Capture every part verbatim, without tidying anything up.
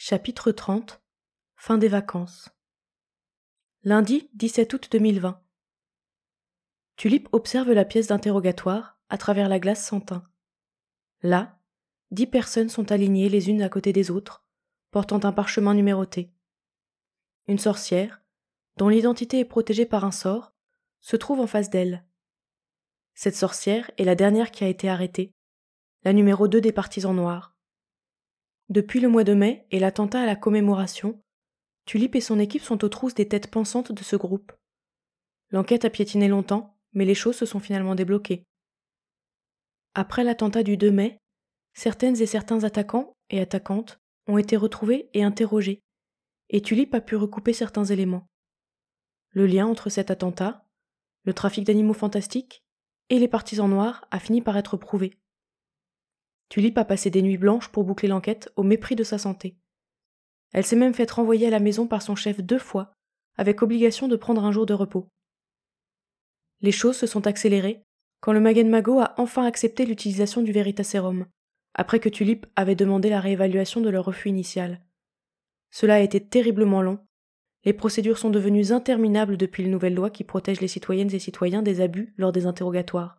Chapitre trente. Fin des vacances. Lundi dix-sept août deux mille vingt. Tulip observe la pièce d'interrogatoire à travers la glace sans teint. Là, dix personnes sont alignées les unes à côté des autres, portant un parchemin numéroté. Une sorcière, dont l'identité est protégée par un sort, se trouve en face d'elle. Cette sorcière est la dernière qui a été arrêtée, la numéro deux des partisans noirs. Depuis le mois de mai et l'attentat à la commémoration, Tulip et son équipe sont aux trousses des têtes pensantes de ce groupe. L'enquête a piétiné longtemps, mais les choses se sont finalement débloquées. Après l'attentat du deux mai, certaines et certains attaquants et attaquantes ont été retrouvés et interrogés, et Tulip a pu recouper certains éléments. Le lien entre cet attentat, le trafic d'animaux fantastiques et les partisans noirs a fini par être prouvé. Tulip a passé des nuits blanches pour boucler l'enquête au mépris de sa santé. Elle s'est même faite renvoyer à la maison par son chef deux fois, avec obligation de prendre un jour de repos. Les choses se sont accélérées quand le Magen Mago a enfin accepté l'utilisation du Veritaserum, après que Tulip avait demandé la réévaluation de leur refus initial. Cela a été terriblement long. Les procédures sont devenues interminables depuis les nouvelles lois qui protègent les citoyennes et citoyens des abus lors des interrogatoires.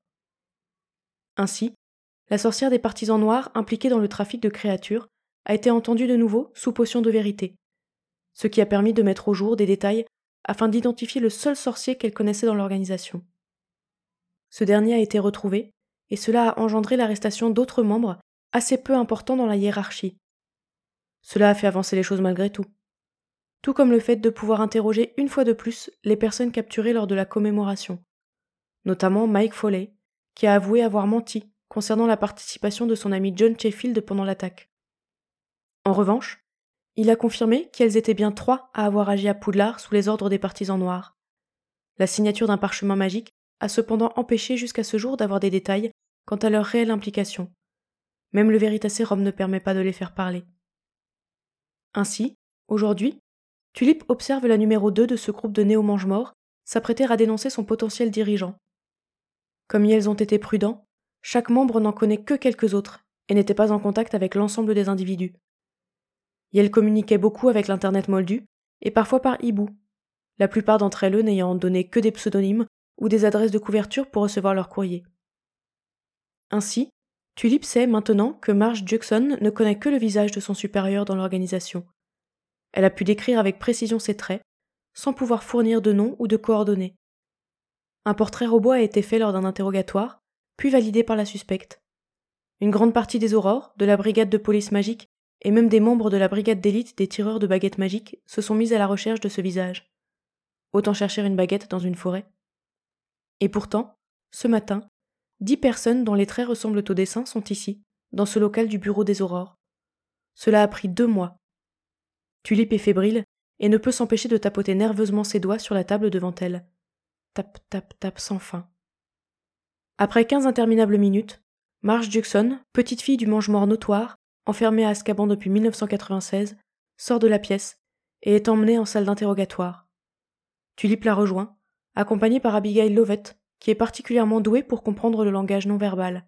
Ainsi, la sorcière des partisans noirs impliquée dans le trafic de créatures a été entendue de nouveau sous potion de vérité, ce qui a permis de mettre au jour des détails afin d'identifier le seul sorcier qu'elle connaissait dans l'organisation. Ce dernier a été retrouvé, et cela a engendré l'arrestation d'autres membres assez peu importants dans la hiérarchie. Cela a fait avancer les choses malgré tout. Tout comme le fait de pouvoir interroger une fois de plus les personnes capturées lors de la commémoration, notamment Mike Foley, qui a avoué avoir menti concernant la participation de son ami John Sheffield pendant l'attaque. En revanche, il a confirmé qu'elles étaient bien trois à avoir agi à Poudlard sous les ordres des partisans noirs. La signature d'un parchemin magique a cependant empêché jusqu'à ce jour d'avoir des détails quant à leur réelle implication. Même le Veritaserum ne permet pas de les faire parler. Ainsi, aujourd'hui, Tulip observe la numéro deux de ce groupe de néo-mange-morts s'apprêter à dénoncer son potentiel dirigeant. Comme elles ont été prudents, chaque membre n'en connaît que quelques autres et n'était pas en contact avec l'ensemble des individus. Yel communiquait beaucoup avec l'Internet moldu et parfois par hibou, la plupart d'entre elles n'ayant donné que des pseudonymes ou des adresses de couverture pour recevoir leurs courriers. Ainsi, Tulip sait maintenant que Marge Judson ne connaît que le visage de son supérieur dans l'organisation. Elle a pu décrire avec précision ses traits, sans pouvoir fournir de nom ou de coordonnées. Un portrait robot a été fait lors d'un interrogatoire, puis validé par la suspecte. Une grande partie des aurores, de la brigade de police magique et même des membres de la brigade d'élite des tireurs de baguettes magiques se sont mis à la recherche de ce visage. Autant chercher une baguette dans une forêt. Et pourtant, ce matin, dix personnes dont les traits ressemblent au dessin sont ici, dans ce local du bureau des aurores. Cela a pris deux mois. Tulip est fébrile et ne peut s'empêcher de tapoter nerveusement ses doigts sur la table devant elle. Tap, tap, tap sans fin. Après quinze interminables minutes, Marge Judson, petite fille du mange-mort notoire, enfermée à Azkaban depuis mille neuf cent quatre-vingt-seize, sort de la pièce et est emmenée en salle d'interrogatoire. Tulip la rejoint, accompagnée par Abigail Lovett, qui est particulièrement douée pour comprendre le langage non verbal.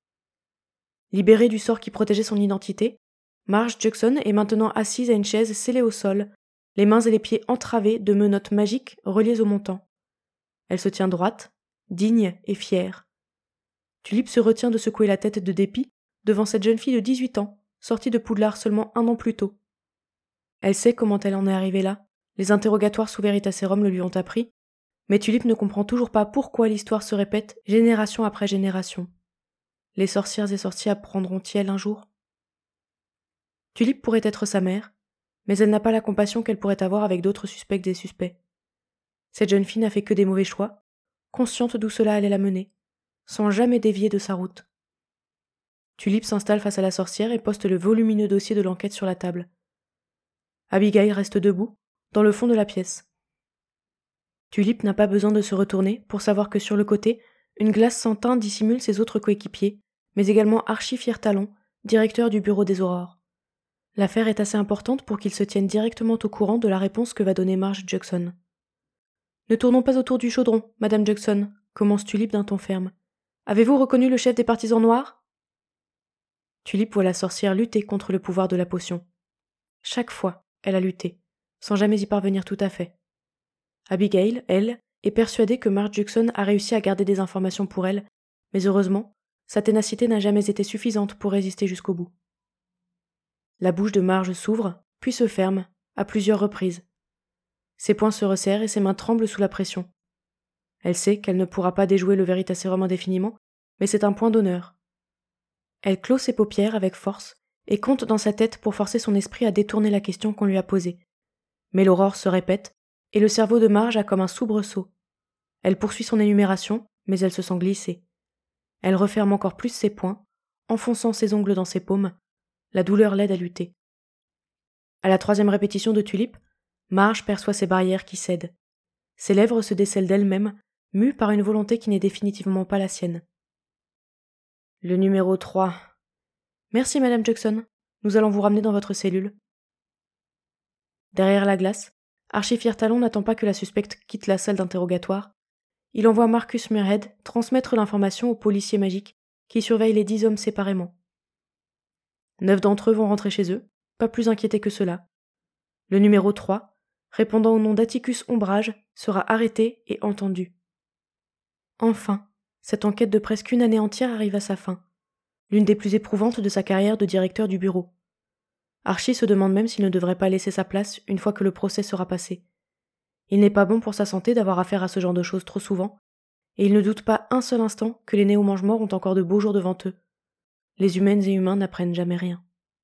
Libérée du sort qui protégeait son identité, Marge Judson est maintenant assise à une chaise scellée au sol, les mains et les pieds entravés de menottes magiques reliées au montant. Elle se tient droite, digne et fière. Tulip se retient de secouer la tête de dépit devant cette jeune fille de dix-huit ans, sortie de Poudlard seulement un an plus tôt. Elle sait comment elle en est arrivée là, les interrogatoires sous Veritaserum le lui ont appris, mais Tulip ne comprend toujours pas pourquoi l'histoire se répète génération après génération. Les sorcières et sorciers apprendront-ils un jour ? Tulip pourrait être sa mère, mais elle n'a pas la compassion qu'elle pourrait avoir avec d'autres suspects et suspects. Cette jeune fille n'a fait que des mauvais choix, consciente d'où cela allait la mener, sans jamais dévier de sa route. Tulip s'installe face à la sorcière et poste le volumineux dossier de l'enquête sur la table. Abigail reste debout, dans le fond de la pièce. Tulip n'a pas besoin de se retourner pour savoir que sur le côté, une glace sans teint dissimule ses autres coéquipiers, mais également Archie Fiertalon, directeur du bureau des aurores. L'affaire est assez importante pour qu'il se tienne directement au courant de la réponse que va donner Marge Judson. « Ne tournons pas autour du chaudron, Madame Judson », commence Tulip d'un ton ferme. « Avez-vous reconnu le chef des partisans noirs ?» Tulip voit la sorcière lutter contre le pouvoir de la potion. Chaque fois, elle a lutté, sans jamais y parvenir tout à fait. Abigail, elle, est persuadée que Marge Judson a réussi à garder des informations pour elle, mais heureusement, sa ténacité n'a jamais été suffisante pour résister jusqu'au bout. La bouche de Marge s'ouvre, puis se ferme, à plusieurs reprises. Ses poings se resserrent et ses mains tremblent sous la pression. Elle sait qu'elle ne pourra pas déjouer le Veritaserum indéfiniment, mais c'est un point d'honneur. Elle clôt ses paupières avec force et compte dans sa tête pour forcer son esprit à détourner la question qu'on lui a posée. Mais l'aurore se répète, et le cerveau de Marge a comme un soubresaut. Elle poursuit son énumération, mais elle se sent glisser. Elle referme encore plus ses poings, enfonçant ses ongles dans ses paumes. La douleur l'aide à lutter. À la troisième répétition de Tulipe, Marge perçoit ses barrières qui cèdent. Ses lèvres se décèlent d'elles-mêmes, mues par une volonté qui n'est définitivement pas la sienne. Le numéro trois. Merci, Madame Judson. Nous allons vous ramener dans votre cellule. Derrière la glace, Archie-Firtalon n'attend pas que la suspecte quitte la salle d'interrogatoire. Il envoie Marcus Muirhead transmettre l'information aux policiers magiques qui surveillent les dix hommes séparément. Neuf d'entre eux vont rentrer chez eux, pas plus inquiétés que cela. Le numéro trois, répondant au nom d'Atticus Ombrage, sera arrêté et entendu. Enfin, cette enquête de presque une année entière arrive à sa fin, l'une des plus éprouvantes de sa carrière de directeur du bureau. Archie se demande même s'il ne devrait pas laisser sa place une fois que le procès sera passé. Il n'est pas bon pour sa santé d'avoir affaire à ce genre de choses trop souvent, et il ne doute pas un seul instant que les néo-mange-morts ont encore de beaux jours devant eux. Les humaines et humains n'apprennent jamais rien.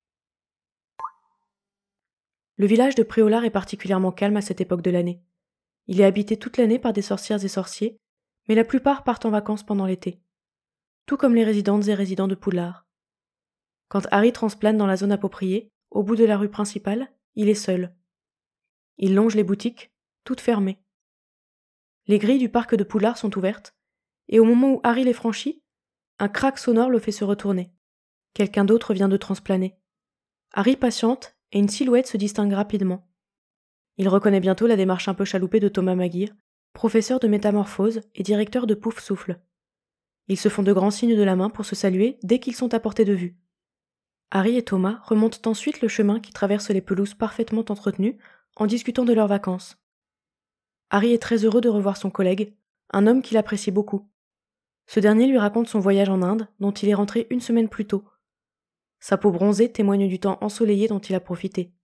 Le village de Préolard est particulièrement calme à cette époque de l'année. Il est habité toute l'année par des sorcières et sorciers, mais la plupart partent en vacances pendant l'été. Tout comme les résidentes et résidents de Poudlard. Quand Harry transplane dans la zone appropriée, au bout de la rue principale, il est seul. Il longe les boutiques, toutes fermées. Les grilles du parc de Poudlard sont ouvertes, et au moment où Harry les franchit, un crack sonore le fait se retourner. Quelqu'un d'autre vient de transplaner. Harry patiente, et une silhouette se distingue rapidement. Il reconnaît bientôt la démarche un peu chaloupée de Thomas Maguire, professeur de métamorphose et directeur de Pouf Souffle. Ils se font de grands signes de la main pour se saluer dès qu'ils sont à portée de vue. Harry et Thomas remontent ensuite le chemin qui traverse les pelouses parfaitement entretenues en discutant de leurs vacances. Harry est très heureux de revoir son collègue, un homme qu'il apprécie beaucoup. Ce dernier lui raconte son voyage en Inde, dont il est rentré une semaine plus tôt. Sa peau bronzée témoigne du temps ensoleillé dont il a profité.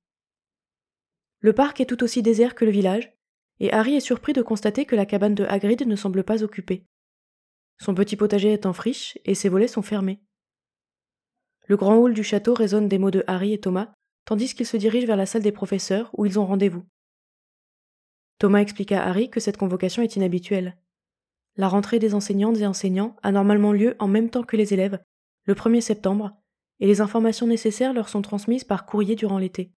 Le parc est tout aussi désert que le village, et Harry est surpris de constater que la cabane de Hagrid ne semble pas occupée. Son petit potager est en friche et ses volets sont fermés. Le grand hall du château résonne des mots de Harry et Thomas, tandis qu'ils se dirigent vers la salle des professeurs où ils ont rendez-vous. Thomas explique à Harry que cette convocation est inhabituelle. La rentrée des enseignantes et enseignants a normalement lieu en même temps que les élèves, le premier septembre, et les informations nécessaires leur sont transmises par courrier durant l'été.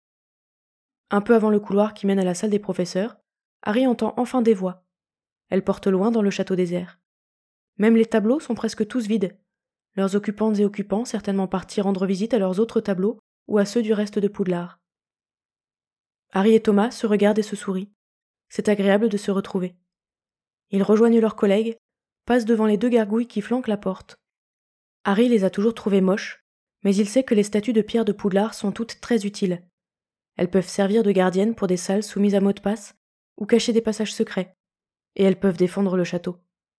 Un peu avant le couloir qui mène à la salle des professeurs, Harry entend enfin des voix. Elles portent loin dans le château désert. Même les tableaux sont presque tous vides. Leurs occupantes et occupants certainement partis rendre visite à leurs autres tableaux ou à ceux du reste de Poudlard. Harry et Thomas se regardent et se sourient. C'est agréable de se retrouver. Ils rejoignent leurs collègues, passent devant les deux gargouilles qui flanquent la porte. Harry les a toujours trouvées moches, mais il sait que les statues de pierre de Poudlard sont toutes très utiles. Elles peuvent servir de gardiennes pour des salles soumises à mot de passe ou cacher des passages secrets, et elles peuvent défendre le château.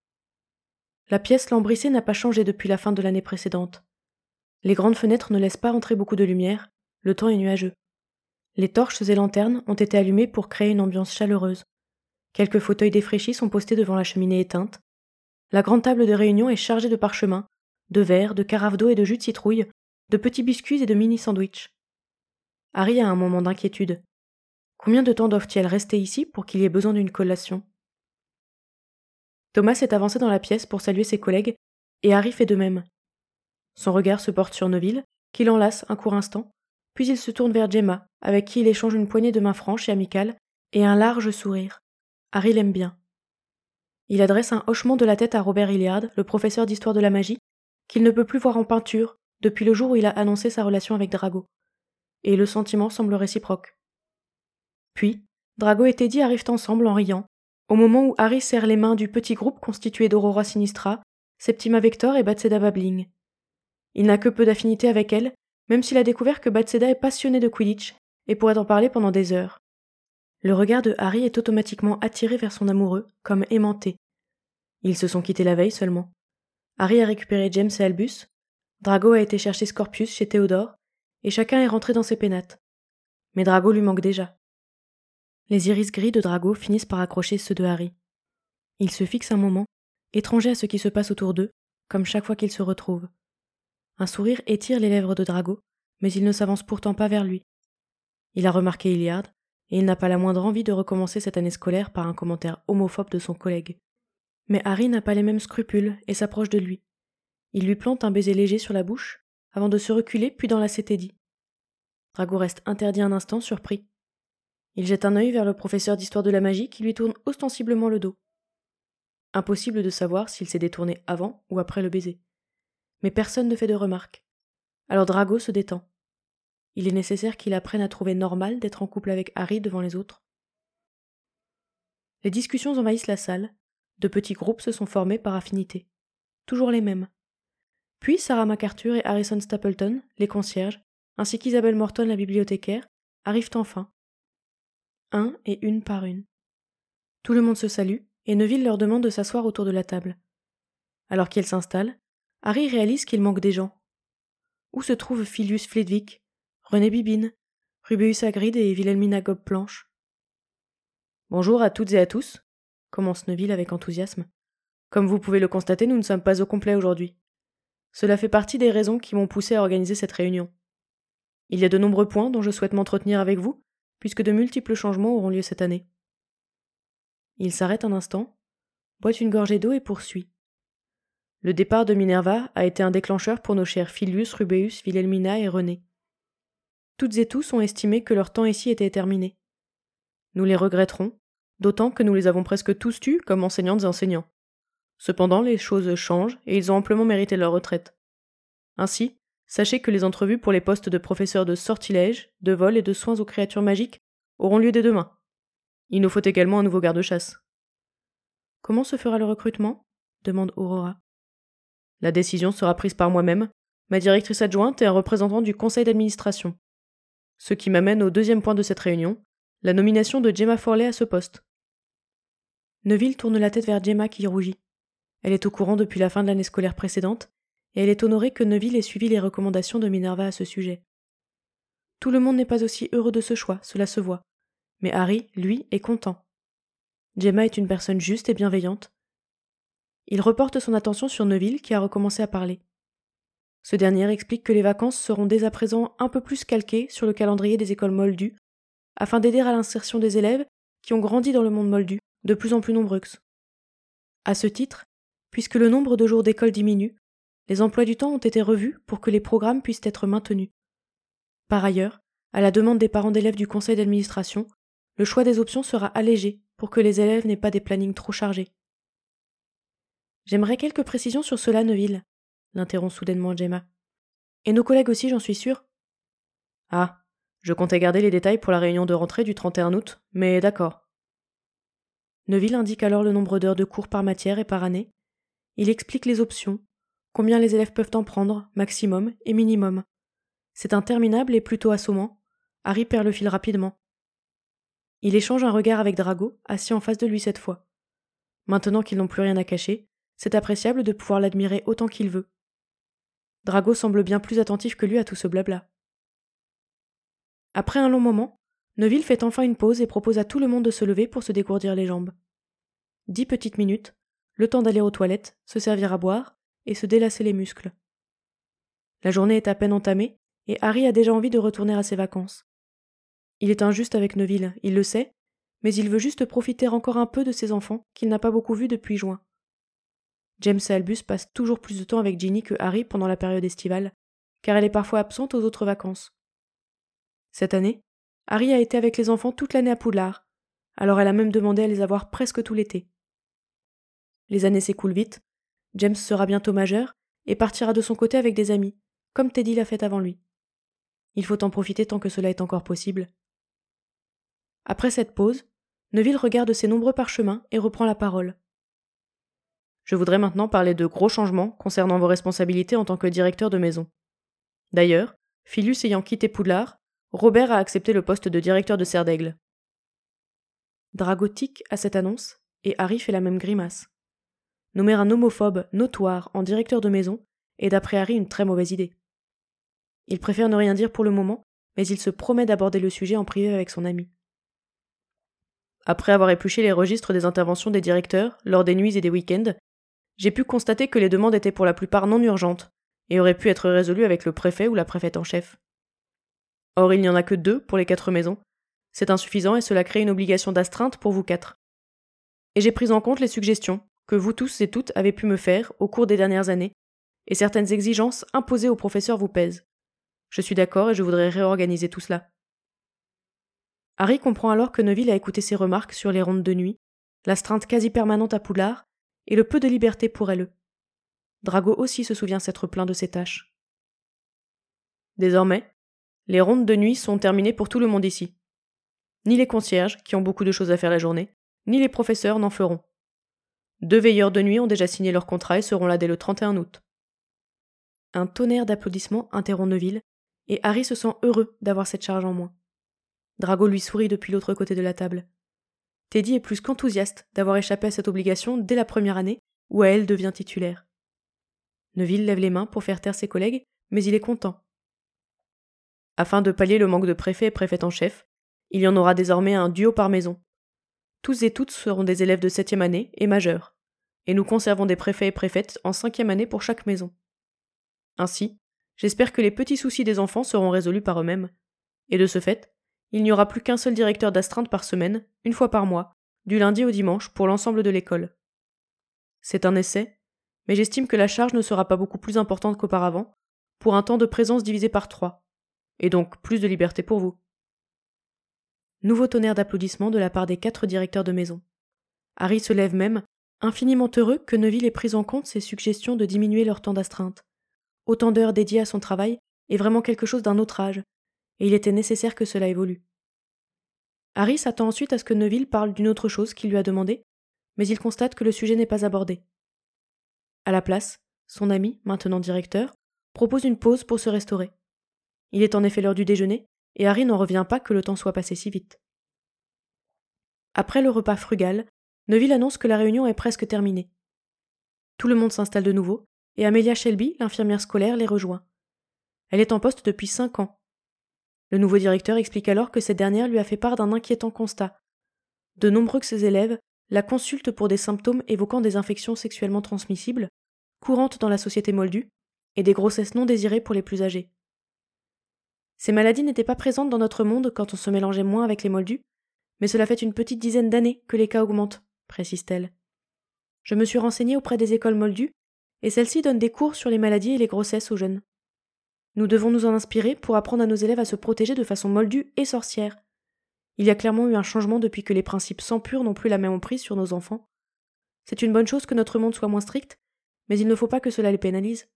La pièce lambrissée n'a pas changé depuis la fin de l'année précédente. Les grandes fenêtres ne laissent pas entrer beaucoup de lumière, le temps est nuageux. Les torches et lanternes ont été allumées pour créer une ambiance chaleureuse. Quelques fauteuils défraîchis sont postés devant la cheminée éteinte. La grande table de réunion est chargée de parchemins, de verres, de carafes d'eau et de jus de citrouille, de petits biscuits et de mini-sandwichs. Harry a un moment d'inquiétude. Combien de temps doivent-ils rester ici pour qu'il y ait besoin d'une collation ? Thomas s'est avancé dans la pièce pour saluer ses collègues, et Harry fait de même. Son regard se porte sur Neville, qui l'enlace un court instant, puis il se tourne vers Gemma, avec qui il échange une poignée de mains franches et amicales, et un large sourire. Harry l'aime bien. Il adresse un hochement de la tête à Robert Hilliard, le professeur d'histoire de la magie, qu'il ne peut plus voir en peinture depuis le jour où il a annoncé sa relation avec Drago. Et le sentiment semble réciproque. Puis, Drago et Teddy arrivent ensemble en riant, au moment où Harry serre les mains du petit groupe constitué d'Aurora Sinistra, Septima Vector et Batseda Babbling. Il n'a que peu d'affinité avec elle, même s'il a découvert que Batseda est passionnée de Quidditch et pourrait en parler pendant des heures. Le regard de Harry est automatiquement attiré vers son amoureux, comme aimanté. Ils se sont quittés la veille seulement. Harry a récupéré James et Albus, Drago a été chercher Scorpius chez Théodore, et chacun est rentré dans ses pénates. Mais Drago lui manque déjà. Les iris gris de Drago finissent par accrocher ceux de Harry. Ils se fixent un moment, étrangers à ce qui se passe autour d'eux, comme chaque fois qu'ils se retrouvent. Un sourire étire les lèvres de Drago, mais il ne s'avance pourtant pas vers lui. Il a remarqué Hilliard, et il n'a pas la moindre envie de recommencer cette année scolaire par un commentaire homophobe de son collègue. Mais Harry n'a pas les mêmes scrupules et s'approche de lui. Il lui plante un baiser léger sur la bouche, avant de se reculer puis d'enlacer Teddy. Drago reste interdit un instant, surpris. Il jette un œil vers le professeur d'histoire de la magie qui lui tourne ostensiblement le dos. Impossible de savoir s'il s'est détourné avant ou après le baiser. Mais personne ne fait de remarques. Alors Drago se détend. Il est nécessaire qu'il apprenne à trouver normal d'être en couple avec Harry devant les autres. Les discussions envahissent la salle. De petits groupes se sont formés par affinité. Toujours les mêmes. Puis Sarah MacArthur et Harrison Stapleton, les concierges, ainsi qu'Isabelle Morton, la bibliothécaire, arrivent enfin. Un et une par une. Tout le monde se salue, et Neville leur demande de s'asseoir autour de la table. Alors qu'ils s'installent, Harry réalise qu'il manque des gens. Où se trouvent Filius Flitwick, René Bibine, Rubeus Hagrid et Wilhelmina Gobplanche? Bonjour à toutes et à tous, commence Neville avec enthousiasme. Comme vous pouvez le constater, nous ne sommes pas au complet aujourd'hui. Cela fait partie des raisons qui m'ont poussé à organiser cette réunion. Il y a de nombreux points dont je souhaite m'entretenir avec vous, puisque de multiples changements auront lieu cette année. Il s'arrête un instant, boit une gorgée d'eau et poursuit. Le départ de Minerva a été un déclencheur pour nos chers Filius, Rubeus, Wilhelmina et René. Toutes et tous ont estimé que leur temps ici était terminé. Nous les regretterons, d'autant que nous les avons presque tous tus comme enseignantes et enseignants. Cependant, les choses changent et ils ont amplement mérité leur retraite. Ainsi, sachez que les entrevues pour les postes de professeurs de sortilège, de vol et de soins aux créatures magiques auront lieu dès demain. Il nous faut également un nouveau garde-chasse. Comment se fera le recrutement ? Demande Aurora. La décision sera prise par moi-même, ma directrice adjointe et un représentant du conseil d'administration. Ce qui m'amène au deuxième point de cette réunion, la nomination de Gemma Forley à ce poste. Neville tourne la tête vers Gemma qui rougit. Elle est au courant depuis la fin de l'année scolaire précédente, et elle est honorée que Neville ait suivi les recommandations de Minerva à ce sujet. Tout le monde n'est pas aussi heureux de ce choix, cela se voit, mais Harry, lui, est content. Gemma est une personne juste et bienveillante. Il reporte son attention sur Neville qui a recommencé à parler. Ce dernier explique que les vacances seront dès à présent un peu plus calquées sur le calendrier des écoles moldues, afin d'aider à l'insertion des élèves qui ont grandi dans le monde moldu, de plus en plus nombreux. À ce titre, puisque le nombre de jours d'école diminue, les emplois du temps ont été revus pour que les programmes puissent être maintenus. Par ailleurs, à la demande des parents d'élèves du conseil d'administration, le choix des options sera allégé pour que les élèves n'aient pas des plannings trop chargés. J'aimerais quelques précisions sur cela, Neville, l'interrompt soudainement Gemma. Et nos collègues aussi, j'en suis sûre. Ah, je comptais garder les détails pour la réunion de rentrée du trente et un août, mais d'accord. Neville indique alors le nombre d'heures de cours par matière et par année. Il explique les options, combien les élèves peuvent en prendre, maximum et minimum. C'est interminable et plutôt assommant. Harry perd le fil rapidement. Il échange un regard avec Drago, assis en face de lui cette fois. Maintenant qu'ils n'ont plus rien à cacher, c'est appréciable de pouvoir l'admirer autant qu'il veut. Drago semble bien plus attentif que lui à tout ce blabla. Après un long moment, Neville fait enfin une pause et propose à tout le monde de se lever pour se dégourdir les jambes. Dix petites minutes, le temps d'aller aux toilettes, se servir à boire et se délasser les muscles. La journée est à peine entamée et Harry a déjà envie de retourner à ses vacances. Il est injuste avec Neville, il le sait, mais il veut juste profiter encore un peu de ses enfants qu'il n'a pas beaucoup vus depuis juin. James et Albus passent toujours plus de temps avec Ginny que Harry pendant la période estivale, car elle est parfois absente aux autres vacances. Cette année, Harry a été avec les enfants toute l'année à Poudlard, alors elle a même demandé à les avoir presque tout l'été. Les années s'écoulent vite, James sera bientôt majeur et partira de son côté avec des amis, comme Teddy l'a fait avant lui. Il faut en profiter tant que cela est encore possible. Après cette pause, Neville regarde ses nombreux parchemins et reprend la parole. Je voudrais maintenant parler de gros changements concernant vos responsabilités en tant que directeur de maison. D'ailleurs, Filius ayant quitté Poudlard, Robert a accepté le poste de directeur de Serre d'Aigle. Drago tique à cette annonce, et Harry fait la même grimace. Nommer un homophobe notoire en directeur de maison est d'après Harry une très mauvaise idée. Il préfère ne rien dire pour le moment, mais il se promet d'aborder le sujet en privé avec son ami. Après avoir épluché les registres des interventions des directeurs, lors des nuits et des week-ends, j'ai pu constater que les demandes étaient pour la plupart non urgentes, et auraient pu être résolues avec le préfet ou la préfète en chef. Or, il n'y en a que deux pour les quatre maisons. C'est insuffisant et cela crée une obligation d'astreinte pour vous quatre. Et j'ai pris en compte les suggestions que vous tous et toutes avez pu me faire au cours des dernières années, et certaines exigences imposées aux professeurs vous pèsent. Je suis d'accord et je voudrais réorganiser tout cela. Harry comprend alors que Neville a écouté ses remarques sur les rondes de nuit, l'astreinte quasi permanente à Poudlard, et le peu de liberté pour elle. Drago aussi se souvient s'être plaint de ses tâches. Désormais, les rondes de nuit sont terminées pour tout le monde ici. Ni les concierges, qui ont beaucoup de choses à faire la journée, ni les professeurs n'en feront. Deux veilleurs de nuit ont déjà signé leur contrat et seront là dès le trente et un août. Un tonnerre d'applaudissements interrompt Neville, et Harry se sent heureux d'avoir cette charge en moins. Drago lui sourit depuis l'autre côté de la table. Teddy est plus qu'enthousiaste d'avoir échappé à cette obligation dès la première année, où à elle devient titulaire. Neville lève les mains pour faire taire ses collègues, mais il est content. Afin de pallier le manque de préfet et préfète en chef, il y en aura désormais un duo par maison. Tous et toutes seront des élèves de septième année et majeurs, et nous conservons des préfets et préfètes en cinquième année pour chaque maison. Ainsi, j'espère que les petits soucis des enfants seront résolus par eux-mêmes, et de ce fait, il n'y aura plus qu'un seul directeur d'astreinte par semaine, une fois par mois, du lundi au dimanche pour l'ensemble de l'école. C'est un essai, mais j'estime que la charge ne sera pas beaucoup plus importante qu'auparavant, pour un temps de présence divisé par trois, et donc plus de liberté pour vous. Nouveau tonnerre d'applaudissements de la part des quatre directeurs de maison. Harry se lève même, infiniment heureux que Neville ait pris en compte ses suggestions de diminuer leur temps d'astreinte. Autant d'heures dédiées à son travail est vraiment quelque chose d'un autre âge, et il était nécessaire que cela évolue. Harry s'attend ensuite à ce que Neville parle d'une autre chose qu'il lui a demandé, mais il constate que le sujet n'est pas abordé. À la place, son ami, maintenant directeur, propose une pause pour se restaurer. Il est en effet l'heure du déjeuner, et Harry n'en revient pas que le temps soit passé si vite. Après le repas frugal, Neville annonce que la réunion est presque terminée. Tout le monde s'installe de nouveau, et Amelia Shelby, l'infirmière scolaire, les rejoint. Elle est en poste depuis cinq ans. Le nouveau directeur explique alors que cette dernière lui a fait part d'un inquiétant constat. De nombreux de ses élèves la consultent pour des symptômes évoquant des infections sexuellement transmissibles, courantes dans la société moldue, et des grossesses non désirées pour les plus âgés. Ces maladies n'étaient pas présentes dans notre monde quand on se mélangeait moins avec les moldus, mais cela fait une petite dizaine d'années que les cas augmentent, précise-t-elle. Je me suis renseignée auprès des écoles moldues, et celles-ci donnent des cours sur les maladies et les grossesses aux jeunes. Nous devons nous en inspirer pour apprendre à nos élèves à se protéger de façon moldue et sorcière. Il y a clairement eu un changement depuis que les principes sans pur n'ont plus la même emprise sur nos enfants. C'est une bonne chose que notre monde soit moins strict, mais il ne faut pas que cela les pénalise.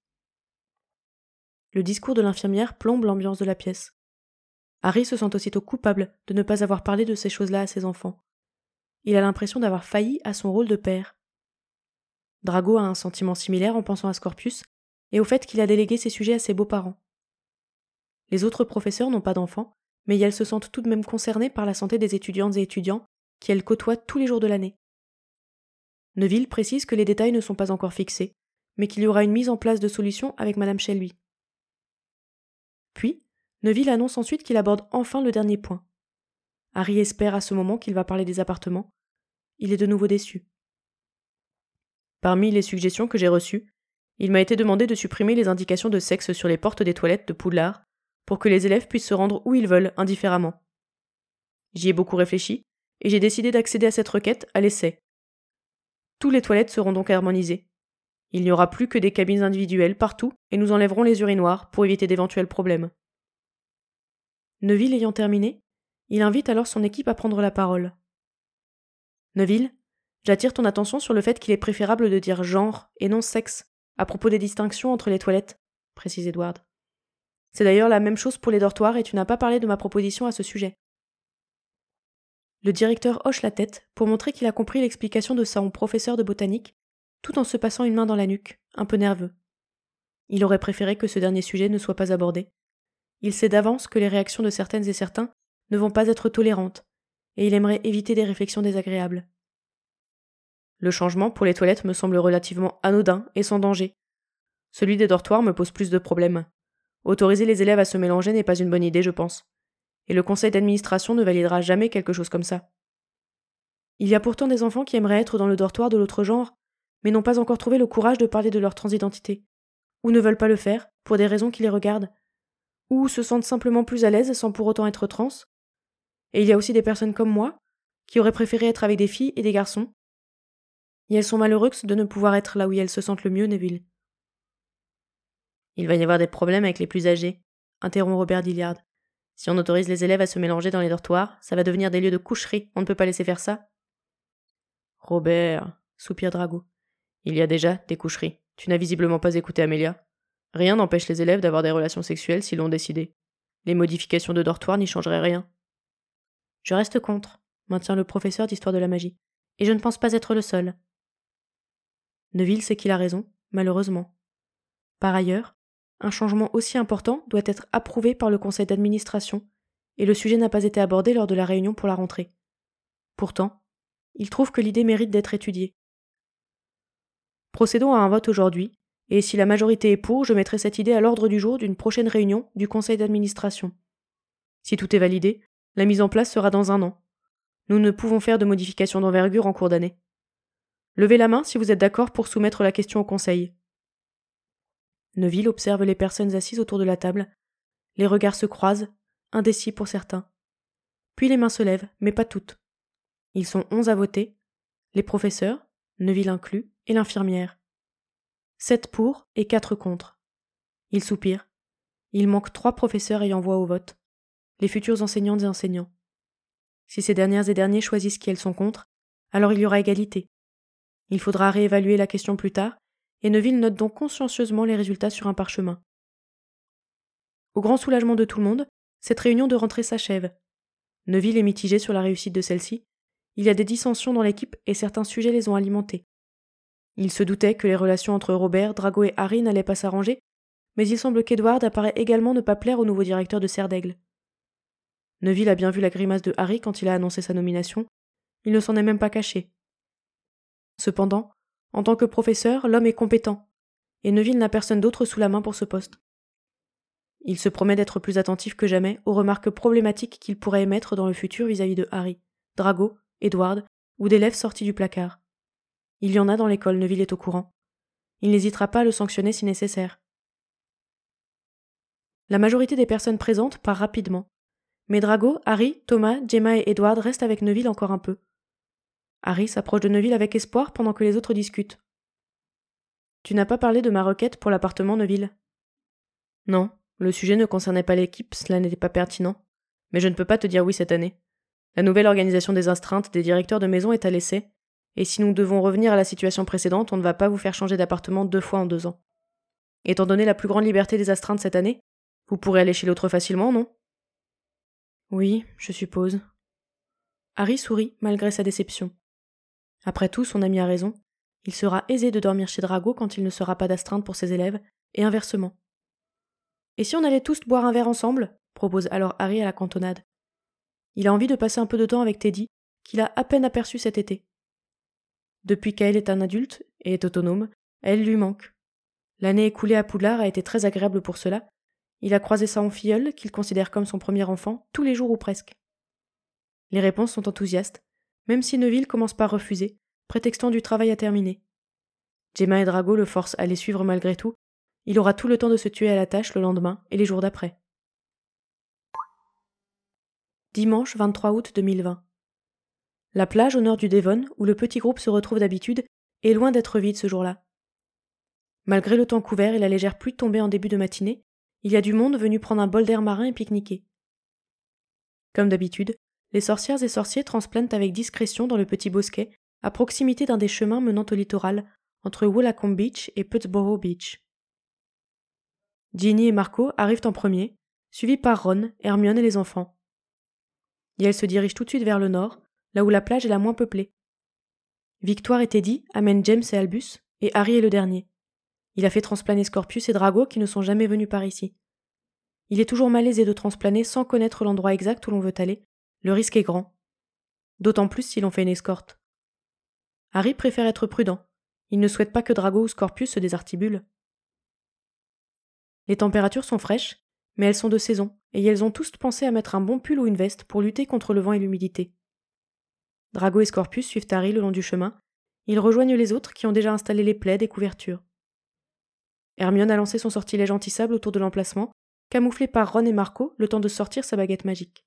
Le discours de l'infirmière plombe l'ambiance de la pièce. Harry se sent aussitôt coupable de ne pas avoir parlé de ces choses-là à ses enfants. Il a l'impression d'avoir failli à son rôle de père. Drago a un sentiment similaire en pensant à Scorpius et au fait qu'il a délégué ces sujets à ses beaux-parents. Les autres professeurs n'ont pas d'enfants, mais elles se sentent tout de même concernées par la santé des étudiantes et étudiants qui elles côtoient tous les jours de l'année. Neville précise que les détails ne sont pas encore fixés, mais qu'il y aura une mise en place de solutions avec Madame Shelby. Puis, Neville annonce ensuite qu'il aborde enfin le dernier point. Harry espère à ce moment qu'il va parler des appartements. Il est de nouveau déçu. Parmi les suggestions que j'ai reçues, il m'a été demandé de supprimer les indications de sexe sur les portes des toilettes de Poudlard pour que les élèves puissent se rendre où ils veulent indifféremment. J'y ai beaucoup réfléchi et j'ai décidé d'accéder à cette requête à l'essai. Tous les toilettes seront donc harmonisées. Il n'y aura plus que des cabines individuelles partout et nous enlèverons les urinoirs pour éviter d'éventuels problèmes. Neville ayant terminé, il invite alors son équipe à prendre la parole. Neville, j'attire ton attention sur le fait qu'il est préférable de dire genre et non sexe à propos des distinctions entre les toilettes, précise Edward. C'est d'ailleurs la même chose pour les dortoirs et tu n'as pas parlé de ma proposition à ce sujet. Le directeur hoche la tête pour montrer qu'il a compris l'explication de son professeur de botanique, tout en se passant une main dans la nuque, un peu nerveux. Il aurait préféré que ce dernier sujet ne soit pas abordé. Il sait d'avance que les réactions de certaines et certains ne vont pas être tolérantes, et il aimerait éviter des réflexions désagréables. Le changement pour les toilettes me semble relativement anodin et sans danger. Celui des dortoirs me pose plus de problèmes. Autoriser les élèves à se mélanger n'est pas une bonne idée, je pense. Et le conseil d'administration ne validera jamais quelque chose comme ça. Il y a pourtant des enfants qui aimeraient être dans le dortoir de l'autre genre, mais n'ont pas encore trouvé le courage de parler de leur transidentité, ou ne veulent pas le faire, pour des raisons qui les regardent, ou se sentent simplement plus à l'aise sans pour autant être trans. Et il y a aussi des personnes comme moi, qui auraient préféré être avec des filles et des garçons. Et elles sont malheureuses de ne pouvoir être là où elles se sentent le mieux, Neville. Il va y avoir des problèmes avec les plus âgés, interrompt Robert Dillard. Si on autorise les élèves à se mélanger dans les dortoirs, ça va devenir des lieux de coucherie, on ne peut pas laisser faire ça. Robert, soupire Drago. Il y a déjà des coucheries. Tu n'as visiblement pas écouté Amélia. Rien n'empêche les élèves d'avoir des relations sexuelles s'ils l'ont décidé. Les modifications de dortoir n'y changeraient rien. Je reste contre, maintient le professeur d'histoire de la magie, et je ne pense pas être le seul. Neville sait qu'il a raison, malheureusement. Par ailleurs, un changement aussi important doit être approuvé par le conseil d'administration, et le sujet n'a pas été abordé lors de la réunion pour la rentrée. Pourtant, il trouve que l'idée mérite d'être étudiée. Procédons à un vote aujourd'hui, et si la majorité est pour, je mettrai cette idée à l'ordre du jour d'une prochaine réunion du conseil d'administration. Si tout est validé, la mise en place sera dans un an. Nous ne pouvons faire de modifications d'envergure en cours d'année. Levez la main si vous êtes d'accord pour soumettre la question au conseil. Neville observe les personnes assises autour de la table. Les regards se croisent, indécis pour certains. Puis les mains se lèvent, mais pas toutes. Ils sont onze à voter, les professeurs, Neville inclus, et l'infirmière. Sept pour et quatre contre. Il soupire. Il manque trois professeurs ayant voix au vote, les futurs enseignantes et enseignants. Si ces dernières et derniers choisissent qui elles sont contre, alors il y aura égalité. Il faudra réévaluer la question plus tard, et Neville note donc consciencieusement les résultats sur un parchemin. Au grand soulagement de tout le monde, cette réunion de rentrée s'achève. Neville est mitigé sur la réussite de celle-ci. Il y a des dissensions dans l'équipe et certains sujets les ont alimentés. Il se doutait que les relations entre Robert, Drago et Harry n'allaient pas s'arranger, mais il semble qu'Edward apparaît également ne pas plaire au nouveau directeur de Serre d'Aigle. Neville a bien vu la grimace de Harry quand il a annoncé sa nomination. Il ne s'en est même pas caché. Cependant, en tant que professeur, l'homme est compétent, et Neville n'a personne d'autre sous la main pour ce poste. Il se promet d'être plus attentif que jamais aux remarques problématiques qu'il pourrait émettre dans le futur vis-à-vis de Harry, Drago, Edward ou d'élèves sortis du placard. Il y en a dans l'école, Neville est au courant. Il n'hésitera pas à le sanctionner si nécessaire. La majorité des personnes présentes part rapidement. Mais Drago, Harry, Thomas, Gemma et Edward restent avec Neville encore un peu. Harry s'approche de Neville avec espoir pendant que les autres discutent. « Tu n'as pas parlé de ma requête pour l'appartement, Neville ?»« Non, le sujet ne concernait pas l'équipe, cela n'était pas pertinent. Mais je ne peux pas te dire oui cette année. La nouvelle organisation des astreintes des directeurs de maison est à l'essai, et si nous devons revenir à la situation précédente, on ne va pas vous faire changer d'appartement deux fois en deux ans. Étant donné la plus grande liberté des astreintes cette année, vous pourrez aller chez l'autre facilement, non ? » Oui, je suppose. Harry sourit malgré sa déception. Après tout, son ami a raison. Il sera aisé de dormir chez Drago quand il ne sera pas d'astreinte pour ses élèves, et inversement. Et si on allait tous boire un verre ensemble ? Propose alors Harry à la cantonade. Il a envie de passer un peu de temps avec Teddy, qu'il a à peine aperçu cet été. Depuis qu'elle est un adulte et est autonome, elle lui manque. L'année écoulée à Poudlard a été très agréable pour cela. Il a croisé sa filleule, qu'il considère comme son premier enfant, tous les jours ou presque. Les réponses sont enthousiastes, même si Neville commence par refuser, prétextant du travail à terminer. Gemma et Drago le forcent à les suivre malgré tout. Il aura tout le temps de se tuer à la tâche le lendemain et les jours d'après. Dimanche vingt-trois août deux mille vingt. La plage au nord du Devon, où le petit groupe se retrouve d'habitude, est loin d'être vide ce jour-là. Malgré le temps couvert et la légère pluie tombée en début de matinée, il y a du monde venu prendre un bol d'air marin et pique-niquer. Comme d'habitude, les sorcières et sorciers transplantent avec discrétion dans le petit bosquet, à proximité d'un des chemins menant au littoral, entre Wollacombe Beach et Pudsborough Beach. Ginny et Marco arrivent en premier, suivis par Ron, Hermione et les enfants. Et elles se dirigent tout de suite vers le nord, là où la plage est la moins peuplée. Victoire et Teddy amènent James et Albus, et Harry est le dernier. Il a fait transplaner Scorpius et Drago qui ne sont jamais venus par ici. Il est toujours malaisé de transplaner sans connaître l'endroit exact où l'on veut aller. Le risque est grand. D'autant plus si l'on fait une escorte. Harry préfère être prudent. Il ne souhaite pas que Drago ou Scorpius se désarticulent. Les températures sont fraîches, mais elles sont de saison, et elles ont tous pensé à mettre un bon pull ou une veste pour lutter contre le vent et l'humidité. Drago et Scorpius suivent Harry le long du chemin. Ils rejoignent les autres qui ont déjà installé les plaids et couvertures. Hermione a lancé son sortilège anti-sable autour de l'emplacement, camouflé par Ron et Marco, le temps de sortir sa baguette magique.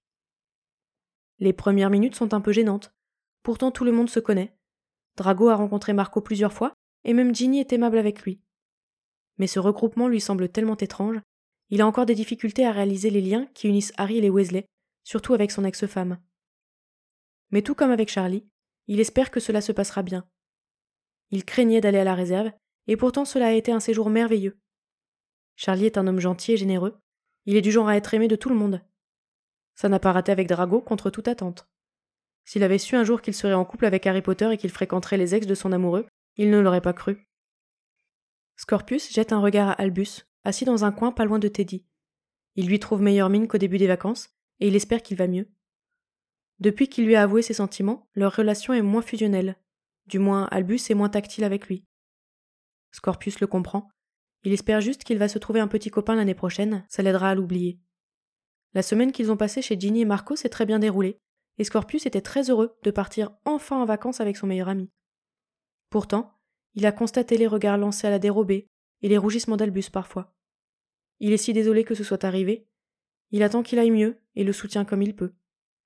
Les premières minutes sont un peu gênantes. Pourtant tout le monde se connaît. Drago a rencontré Marco plusieurs fois, et même Ginny est aimable avec lui. Mais ce regroupement lui semble tellement étrange, il a encore des difficultés à réaliser les liens qui unissent Harry et les Weasley, surtout avec son ex-femme. Mais tout comme avec Charlie, il espère que cela se passera bien. Il craignait d'aller à la réserve, et pourtant cela a été un séjour merveilleux. Charlie est un homme gentil et généreux, il est du genre à être aimé de tout le monde. Ça n'a pas raté avec Drago contre toute attente. S'il avait su un jour qu'il serait en couple avec Harry Potter et qu'il fréquenterait les ex de son amoureux, il ne l'aurait pas cru. Scorpius jette un regard à Albus, assis dans un coin pas loin de Teddy. Il lui trouve meilleure mine qu'au début des vacances, et il espère qu'il va mieux. Depuis qu'il lui a avoué ses sentiments, leur relation est moins fusionnelle. Du moins, Albus est moins tactile avec lui. Scorpius le comprend. Il espère juste qu'il va se trouver un petit copain l'année prochaine, ça l'aidera à l'oublier. La semaine qu'ils ont passée chez Ginny et Marco s'est très bien déroulée, et Scorpius était très heureux de partir enfin en vacances avec son meilleur ami. Pourtant, il a constaté les regards lancés à la dérobée et les rougissements d'Albus parfois. Il est si désolé que ce soit arrivé. Il attend qu'il aille mieux et le soutient comme il peut.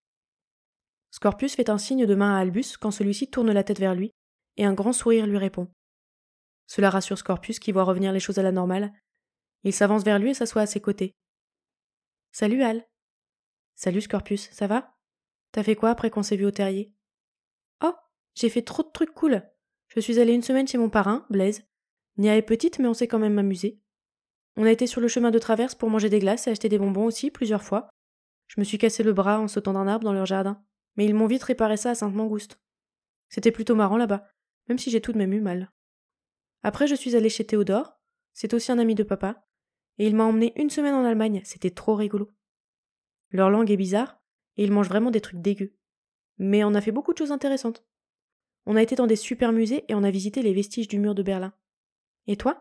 Scorpius fait un signe de main à Albus quand celui-ci tourne la tête vers lui, et un grand sourire lui répond. Cela rassure Scorpius qui voit revenir les choses à la normale. Il s'avance vers lui et s'assoit à ses côtés. « Salut Al !»« Salut Scorpius, ça va ? T'as fait quoi après qu'on s'est vu au terrier ? »« Oh, j'ai fait trop de trucs cool. Je suis allée une semaine chez mon parrain, Blaise. Nia est petite mais on s'est quand même amusé. On a été sur le chemin de traverse pour manger des glaces et acheter des bonbons aussi plusieurs fois. Je me suis cassé le bras en sautant d'un arbre dans leur jardin, mais ils m'ont vite réparé ça à Sainte-Mangouste. C'était plutôt marrant là-bas, même si j'ai tout de même eu mal. Après je suis allée chez Théodore, c'est aussi un ami de papa, et il m'a emmené une semaine en Allemagne, c'était trop rigolo. Leur langue est bizarre, et ils mangent vraiment des trucs dégueux. Mais on a fait beaucoup de choses intéressantes. On a été dans des super musées et on a visité les vestiges du mur de Berlin. Et toi ?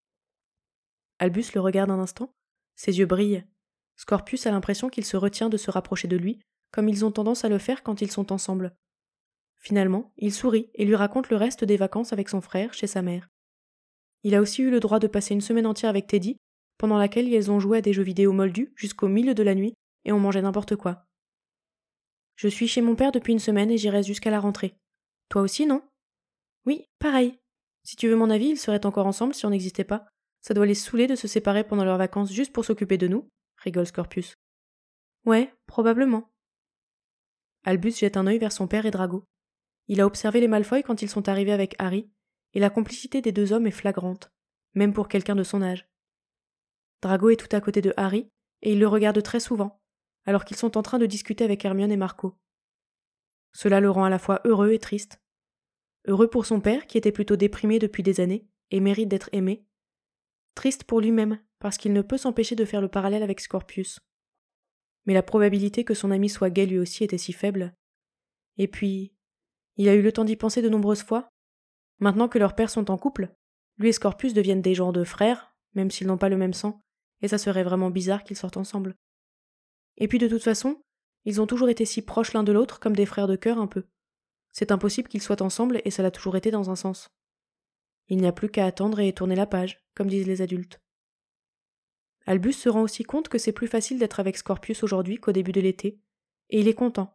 Albus le regarde un instant, ses yeux brillent. Scorpius a l'impression qu'il se retient de se rapprocher de lui, comme ils ont tendance à le faire quand ils sont ensemble. Finalement, il sourit et lui raconte le reste des vacances avec son frère chez sa mère. Il a aussi eu le droit de passer une semaine entière avec Teddy, pendant laquelle ils ont joué à des jeux vidéo moldus jusqu'au milieu de la nuit et ont mangé n'importe quoi. Je suis chez mon père depuis une semaine et j'y reste jusqu'à la rentrée. Toi aussi, non ? Oui, pareil. Si tu veux mon avis, ils seraient encore ensemble si on n'existait pas. Ça doit les saouler de se séparer pendant leurs vacances juste pour s'occuper de nous, rigole Scorpius. Ouais, probablement. Albus jette un œil vers son père et Drago. Il a observé les Malfoy quand ils sont arrivés avec Harry, et la complicité des deux hommes est flagrante, même pour quelqu'un de son âge. Drago est tout à côté de Harry, et il le regarde très souvent, alors qu'ils sont en train de discuter avec Hermione et Marco. Cela le rend à la fois heureux et triste. Heureux pour son père, qui était plutôt déprimé depuis des années, et mérite d'être aimé. Triste pour lui-même, parce qu'il ne peut s'empêcher de faire le parallèle avec Scorpius. Mais la probabilité que son ami soit gay lui aussi était si faible. Et puis, il a eu le temps d'y penser de nombreuses fois. Maintenant que leurs pères sont en couple, lui et Scorpius deviennent des genres de frères, même s'ils n'ont pas le même sang, et ça serait vraiment bizarre qu'ils sortent ensemble. Et puis de toute façon, ils ont toujours été si proches l'un de l'autre comme des frères de cœur un peu. C'est impossible qu'ils soient ensemble et ça l'a toujours été dans un sens. Il n'y a plus qu'à attendre et tourner la page, comme disent les adultes. Albus se rend aussi compte que c'est plus facile d'être avec Scorpius aujourd'hui qu'au début de l'été, et il est content.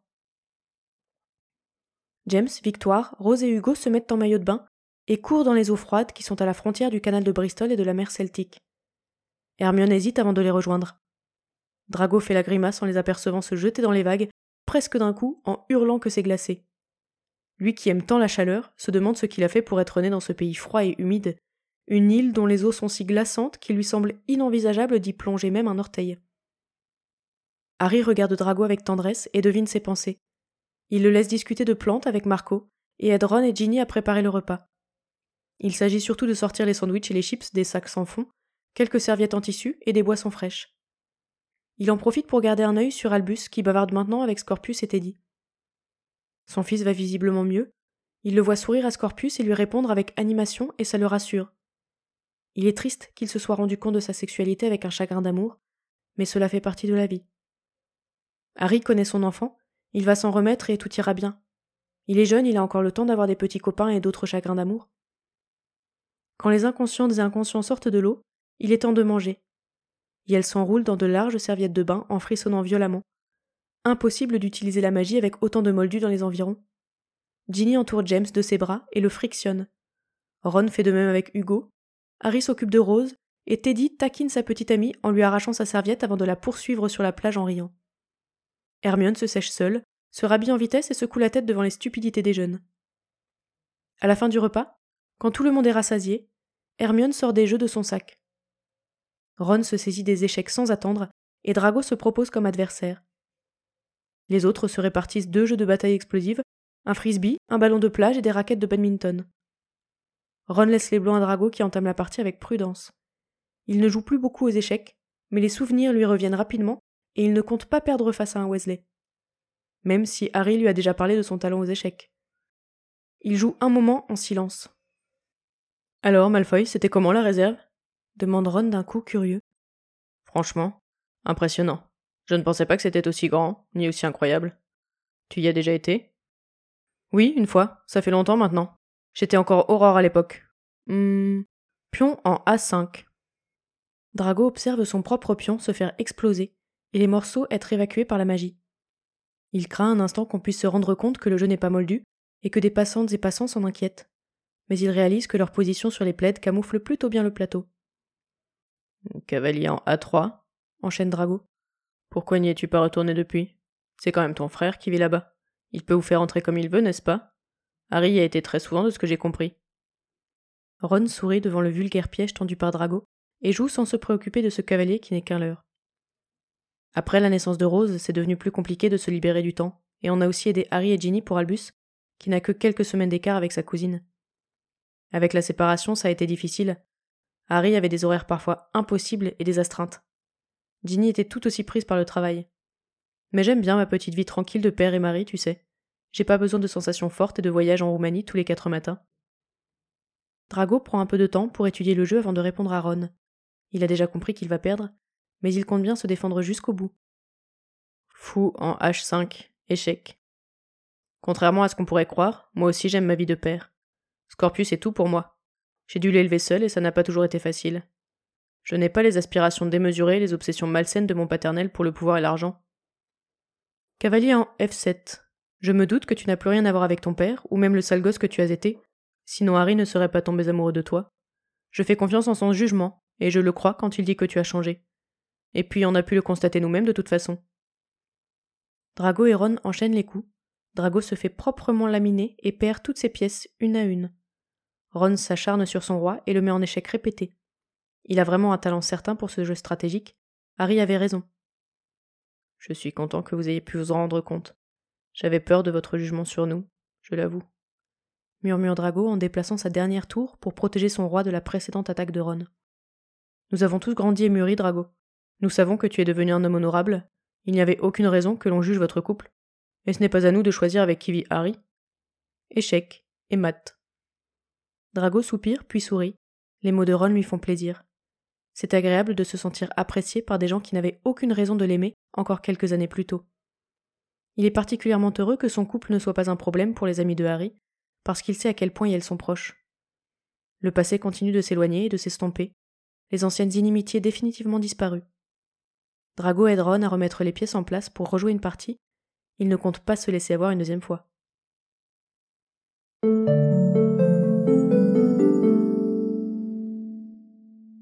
James, Victoire, Rose et Hugo se mettent en maillot de bain et courent dans les eaux froides qui sont à la frontière du canal de Bristol et de la mer Celtique. Hermione hésite avant de les rejoindre. Drago fait la grimace en les apercevant se jeter dans les vagues, presque d'un coup, en hurlant que c'est glacé. Lui qui aime tant la chaleur se demande ce qu'il a fait pour être né dans ce pays froid et humide, une île dont les eaux sont si glaçantes qu'il lui semble inenvisageable d'y plonger même un orteil. Harry regarde Drago avec tendresse et devine ses pensées. Il le laisse discuter de plantes avec Marco et aide Ron et Ginny à préparer le repas. Il s'agit surtout de sortir les sandwichs et les chips des sacs sans fond, quelques serviettes en tissu et des boissons fraîches. Il en profite pour garder un œil sur Albus qui bavarde maintenant avec Scorpius et Teddy. Son fils va visiblement mieux. Il le voit sourire à Scorpius et lui répondre avec animation et ça le rassure. Il est triste qu'il se soit rendu compte de sa sexualité avec un chagrin d'amour, mais cela fait partie de la vie. Harry connaît son enfant, il va s'en remettre et tout ira bien. Il est jeune, il a encore le temps d'avoir des petits copains et d'autres chagrins d'amour. Quand les inconscientes et inconscients sortent de l'eau, il est temps de manger. Et elles s'enroulent dans de larges serviettes de bain en frissonnant violemment. Impossible d'utiliser la magie avec autant de moldus dans les environs. Ginny entoure James de ses bras et le frictionne. Ron fait de même avec Hugo. Harry s'occupe de Rose et Teddy taquine sa petite amie en lui arrachant sa serviette avant de la poursuivre sur la plage en riant. Hermione se sèche seule, se rhabille en vitesse et secoue la tête devant les stupidités des jeunes. À la fin du repas, quand tout le monde est rassasié, Hermione sort des jeux de son sac. Ron se saisit des échecs sans attendre et Drago se propose comme adversaire. Les autres se répartissent deux jeux de bataille explosive, un frisbee, un ballon de plage et des raquettes de badminton. Ron laisse les blancs à Drago qui entame la partie avec prudence. Il ne joue plus beaucoup aux échecs, mais les souvenirs lui reviennent rapidement et il ne compte pas perdre face à un Weasley. Même si Harry lui a déjà parlé de son talent aux échecs. Il joue un moment en silence. « Alors, Malfoy, c'était comment la réserve ?» demande Ron d'un coup curieux. « Franchement, impressionnant. Je ne pensais pas que c'était aussi grand, ni aussi incroyable. Tu y as déjà été ?»« Oui, une fois, ça fait longtemps maintenant. J'étais encore Aurore à l'époque. Hmm, pion en A cinq. » Drago observe son propre pion se faire exploser et les morceaux être évacués par la magie. Il craint un instant qu'on puisse se rendre compte que le jeu n'est pas moldu et que des passantes et passants s'en inquiètent. Mais il réalise que leur position sur les plaids camoufle plutôt bien le plateau. « Cavalier en A trois, enchaîne Drago. Pourquoi n'y es-tu pas retourné depuis ? C'est quand même ton frère qui vit là-bas. Il peut vous faire entrer comme il veut, n'est-ce pas ? Harry y a été très souvent de ce que j'ai compris. » Ron sourit devant le vulgaire piège tendu par Drago et joue sans se préoccuper de ce cavalier qui n'est qu'un leurre. Après la naissance de Rose, c'est devenu plus compliqué de se libérer du temps, et on a aussi aidé Harry et Ginny pour Albus, qui n'a que quelques semaines d'écart avec sa cousine. Avec la séparation, ça a été difficile. Harry avait des horaires parfois impossibles et des astreintes. Ginny était tout aussi prise par le travail. Mais j'aime bien ma petite vie tranquille de père et mari, tu sais. J'ai pas besoin de sensations fortes et de voyages en Roumanie tous les quatre matins. Drago prend un peu de temps pour étudier le jeu avant de répondre à Ron. Il a déjà compris qu'il va perdre, mais il compte bien se défendre jusqu'au bout. Fou en H cinq, échec. Contrairement à ce qu'on pourrait croire, moi aussi j'aime ma vie de père. Scorpius est tout pour moi. J'ai dû l'élever seul et ça n'a pas toujours été facile. Je n'ai pas les aspirations démesurées et les obsessions malsaines de mon paternel pour le pouvoir et l'argent. Cavalier en F sept. Je me doute que tu n'as plus rien à voir avec ton père, ou même le sale gosse que tu as été, sinon Harry ne serait pas tombé amoureux de toi. Je fais confiance en son jugement, et je le crois quand il dit que tu as changé. Et puis on a pu le constater nous-mêmes de toute façon. Drago et Ron enchaînent les coups. Drago se fait proprement laminer et perd toutes ses pièces une à une. Ron s'acharne sur son roi et le met en échec répété. Il a vraiment un talent certain pour ce jeu stratégique. Harry avait raison. Je suis content que vous ayez pu vous en rendre compte. J'avais peur de votre jugement sur nous, je l'avoue. Murmure Drago en déplaçant sa dernière tour pour protéger son roi de la précédente attaque de Ron. Nous avons tous grandi et mûri, Drago. Nous savons que tu es devenu un homme honorable. Il n'y avait aucune raison que l'on juge votre couple. Et ce n'est pas à nous de choisir avec qui vit Harry. Échec et mat. Drago soupire puis sourit. Les mots de Ron lui font plaisir. C'est agréable de se sentir apprécié par des gens qui n'avaient aucune raison de l'aimer encore quelques années plus tôt. Il est particulièrement heureux que son couple ne soit pas un problème pour les amis de Harry, parce qu'il sait à quel point elles sont proches. Le passé continue de s'éloigner et de s'estomper, les anciennes inimitiés définitivement disparues. Drago aide Ron à remettre les pièces en place pour rejouer une partie. Il ne compte pas se laisser avoir une deuxième fois.